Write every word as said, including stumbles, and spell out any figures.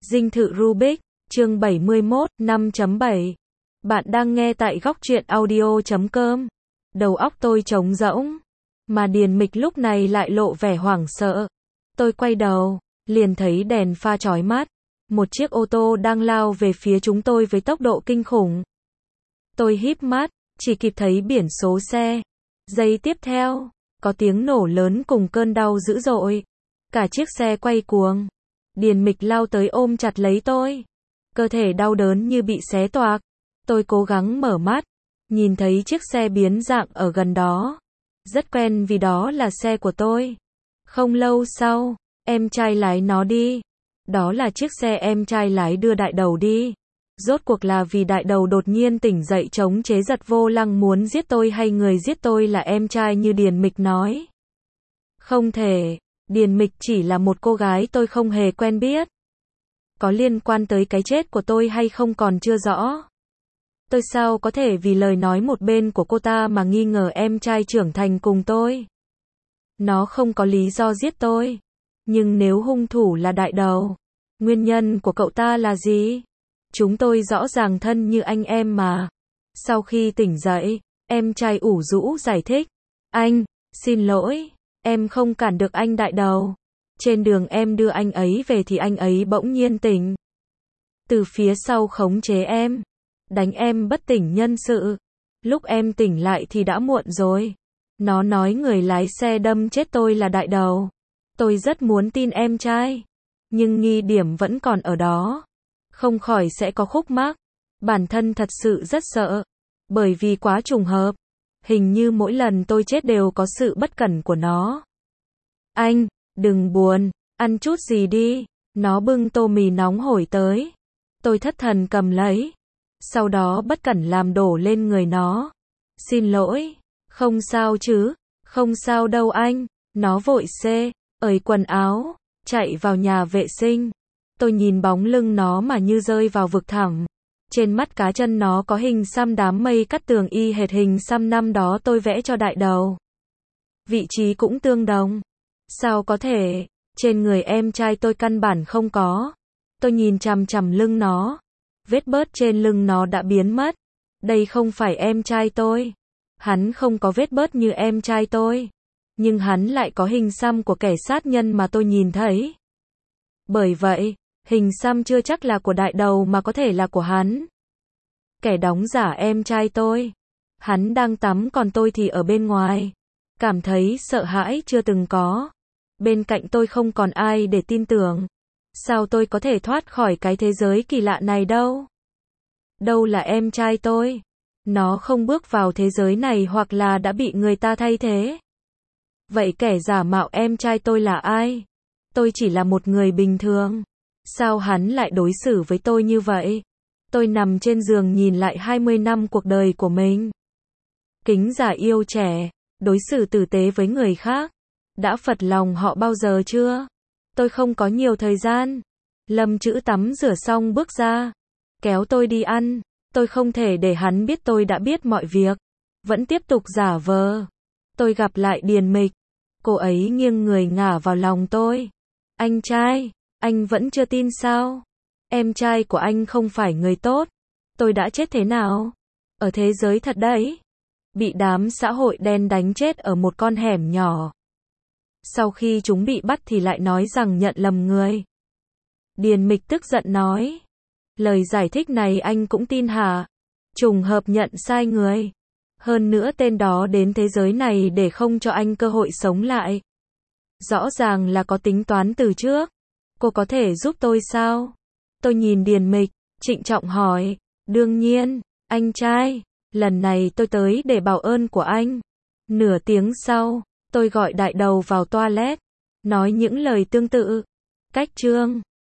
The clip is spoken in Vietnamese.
Dinh thự Rubik, chương bảy mươi mốt, năm chấm bảy. Bạn đang nghe tại góc truyện audio chấm com. Đầu óc tôi trống rỗng, mà Điền Mịch lúc này lại lộ vẻ hoảng sợ. Tôi quay đầu, liền thấy đèn pha chói mắt. Một chiếc ô tô đang lao về phía chúng tôi với tốc độ kinh khủng. Tôi híp mắt, chỉ kịp thấy biển số xe. Giây tiếp theo, có tiếng nổ lớn cùng cơn đau dữ dội. Cả chiếc xe quay cuồng. Điền Mịch lao tới ôm chặt lấy tôi. Cơ thể đau đớn như bị xé toạc. Tôi cố gắng mở mắt, nhìn thấy chiếc xe biến dạng ở gần đó. Rất quen vì đó là xe của tôi. Không lâu sau, em trai lái nó đi. Đó là chiếc xe em trai lái đưa đại đầu đi. Rốt cuộc là vì đại đầu đột nhiên tỉnh dậy chống chế giật vô lăng muốn giết tôi hay người giết tôi là em trai như Điền Mịch nói? Không thể, Điền Mịch chỉ là một cô gái tôi không hề quen biết. Có liên quan tới cái chết của tôi hay không còn chưa rõ. Tôi sao có thể vì lời nói một bên của cô ta mà nghi ngờ em trai trưởng thành cùng tôi. Nó không có lý do giết tôi. Nhưng nếu hung thủ là đại đầu, nguyên nhân của cậu ta là gì? Chúng tôi rõ ràng thân như anh em mà. Sau khi tỉnh dậy, em trai ủ rũ giải thích. Anh, xin lỗi, em không cản được anh đại đầu. Trên đường em đưa anh ấy về thì anh ấy bỗng nhiên tỉnh. Từ phía sau khống chế em, đánh em bất tỉnh nhân sự. Lúc em tỉnh lại thì đã muộn rồi. Nó nói người lái xe đâm chết tôi là đại đầu. Tôi rất muốn tin em trai, nhưng nghi điểm vẫn còn ở đó. Không khỏi sẽ có khúc mắc. Bản thân thật sự rất sợ, bởi vì quá trùng hợp. Hình như mỗi lần tôi chết đều có sự bất cẩn của nó. Anh, đừng buồn, ăn chút gì đi. Nó bưng tô mì nóng hổi tới. Tôi thất thần cầm lấy. Sau đó bất cẩn làm đổ lên người nó. Xin lỗi, không sao chứ, không sao đâu anh. Nó vội xê, ởi quần áo, chạy vào nhà vệ sinh. Tôi nhìn bóng lưng nó mà như rơi vào vực thẳm. Trên mắt cá chân nó có hình xăm đám mây cắt tường y hệt hình xăm năm đó tôi vẽ cho đại đầu. Vị trí cũng tương đồng. Sao có thể, trên người em trai tôi căn bản không có. Tôi nhìn chằm chằm lưng nó. Vết bớt trên lưng nó đã biến mất. Đây không phải em trai tôi. Hắn không có vết bớt như em trai tôi. Nhưng hắn lại có hình xăm của kẻ sát nhân mà tôi nhìn thấy. Bởi vậy, hình xăm chưa chắc là của đại đầu mà có thể là của hắn. Kẻ đóng giả em trai tôi. Hắn đang tắm còn tôi thì ở bên ngoài. Cảm thấy sợ hãi chưa từng có. Bên cạnh tôi không còn ai để tin tưởng. Sao tôi có thể thoát khỏi cái thế giới kỳ lạ này đâu? Đâu là em trai tôi? Nó không bước vào thế giới này hoặc là đã bị người ta thay thế. Vậy kẻ giả mạo em trai tôi là ai? Tôi chỉ là một người bình thường. Sao hắn lại đối xử với tôi như vậy? Tôi nằm trên giường nhìn lại hai mươi năm cuộc đời của mình. Kính giả yêu trẻ, đối xử tử tế với người khác. Đã phật lòng họ bao giờ chưa? Tôi không có nhiều thời gian. Lâm Chữ tắm rửa xong bước ra. Kéo tôi đi ăn. Tôi không thể để hắn biết tôi đã biết mọi việc. Vẫn tiếp tục giả vờ. Tôi gặp lại Điền Mịch. Cô ấy nghiêng người ngả vào lòng tôi. Anh trai, anh vẫn chưa tin sao? Em trai của anh không phải người tốt. Tôi đã chết thế nào? Ở thế giới thật đấy. Bị đám xã hội đen đánh chết ở một con hẻm nhỏ. Sau khi chúng bị bắt thì lại nói rằng nhận lầm người. Điền Mịch tức giận nói. Lời giải thích này anh cũng tin hả? Trùng hợp nhận sai người. Hơn nữa tên đó đến thế giới này để không cho anh cơ hội sống lại. Rõ ràng là có tính toán từ trước. Cô có thể giúp tôi sao? Tôi nhìn Điền Mịch, trịnh trọng hỏi. Đương nhiên, anh trai, lần này tôi tới để báo ơn của anh. Nửa tiếng sau, tôi gọi đại đầu vào toilet, nói những lời tương tự. Cách chương